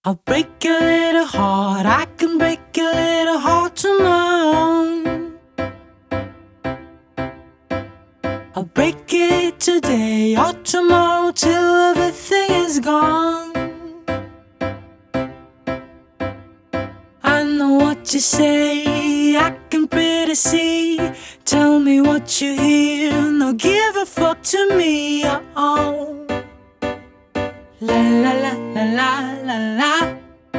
I'll break your little heart, I can break your little heart tomorrow. I'll break it today or tomorrow till everything is gone. I know what you say, I can pretty see. Tell me what you hear, no give a fuck to me. Oh, la la la la la la la.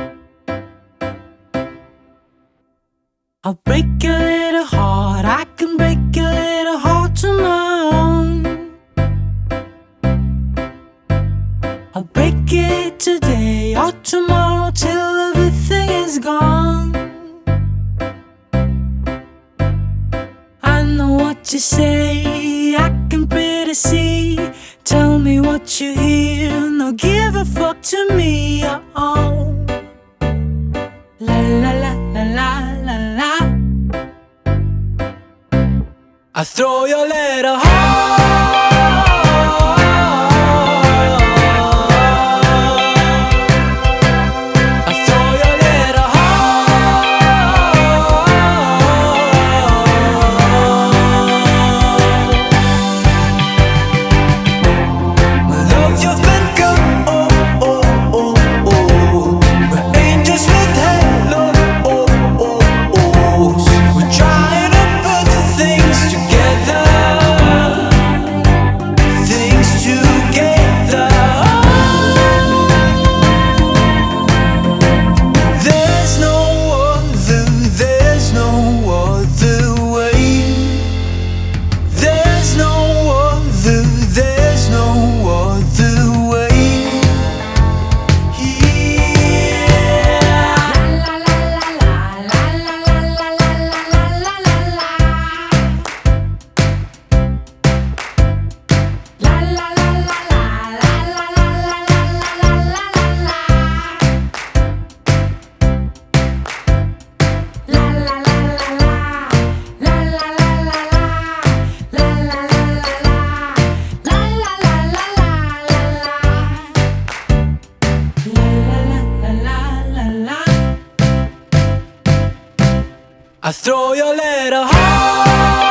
I'll break your little heart, I can break your little heart tomorrow. I'll break it today or tomorrow till everything is gone. I know what you say, I can pretty see. Tell me what you hear, no give a fuck to me. Oh, la la la la la la la. I throw your little heart. I throw your little heart.